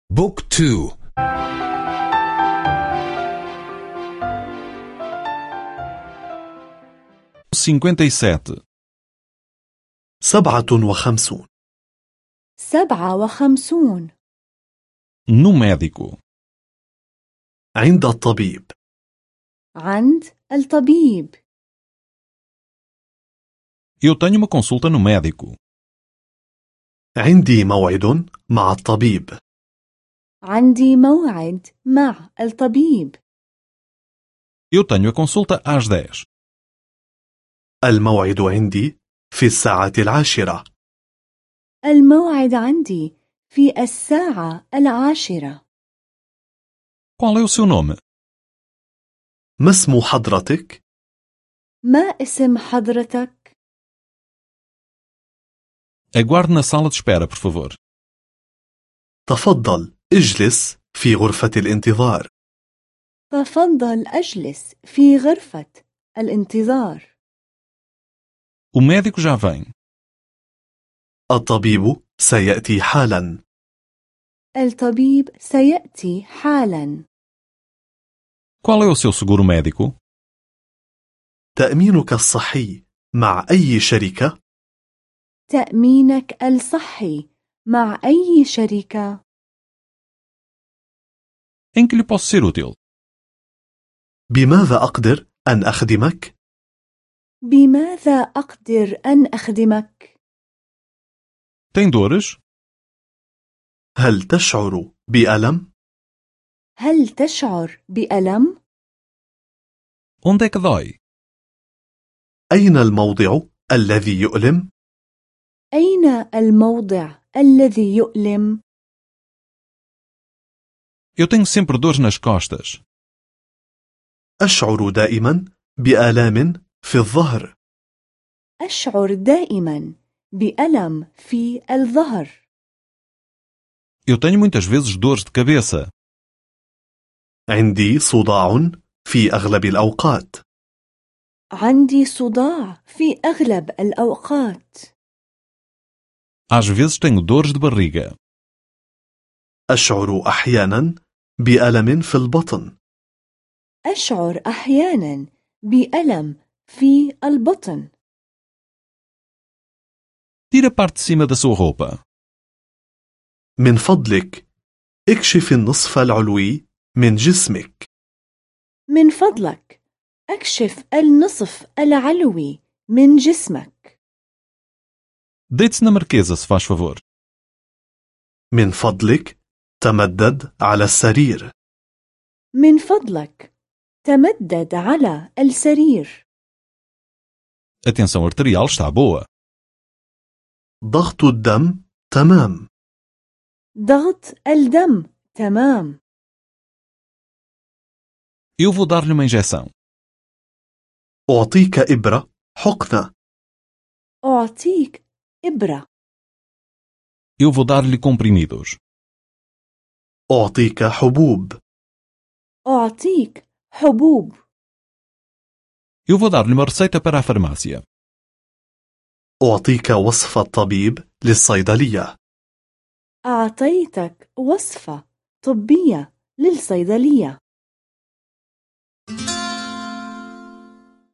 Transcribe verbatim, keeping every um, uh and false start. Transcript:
بوك تو. cinquenta e sete. سبعة وخمسون. سبعة وخمسون. No médico. عند الطبيب. عند الطبيب. Eu tenho uma consulta no médico. عندي موعد مع الطبيب. عندي موعد مع الطبيب. Eu tenho a consulta às dez. الموعد عندي في الساعة العاشرة. الموعد عندي في الساعة العاشرة. Qual é o seu nome? ما اسم حضرتك؟ ما اسم حضرتك؟ Aguarde na sala de espera, por favor. تفضل اجلس في غرفة الانتظار. تفضل أجلس في غرفة الانتظار. O médico já vem. الطبيب سيأتي حالا. الطبيب سيأتي حالا. Qual é o seu seguro médico? تأمينك الصحي مع أي شركة؟ تأمينك الصحي مع أي شركة؟ Em que lhe posso ser útil? بماذا أقدر أن أخدمك؟ بماذا أقدر أن أخدمك؟ Tem dores? هل تشعر بألم؟ هل تشعر بألم؟ Onde é que dói? أين الموضع الذي يؤلم؟ أين الموضع الذي يؤلم؟ Eu tenho sempre dores nas costas. أشعر دائما بآلام في الظهر. أشعر دائما بألم في الظهر. Eu tenho muitas vezes dores de cabeça. عندي صداع في أغلب الأوقات. عندي صداع في أغلب الأوقات. Às vezes tenho dores de barriga. أشعر أحيانا بألم في البطن. أشعر أحيانا بألم في البطن. Tira a parte de cima da sua roupa. من فضلك اكشف النصف العلوي من جسمك. من فضلك اكشف النصف العلوي من جسمك. Deite-se na marquesa, se faz favor. من فضلك تمدد على السرير. من فضلك تمدد على السرير. A tensão arterial está boa. ضغط الدم تمام. ضغط الدم تمام. Eu vou dar-lhe uma injeção. أعطيك إبرة حقنة. أعطيك إبرة. Eu vou dar-lhe comprimidos. أعطيك حبوب. أعطيك حبوب. Eu vou dar-lhe uma receita para a farmácia. أعطيك وصفة طبيب للصيدلية. أعطيتك وصفة طبية للصيدلية.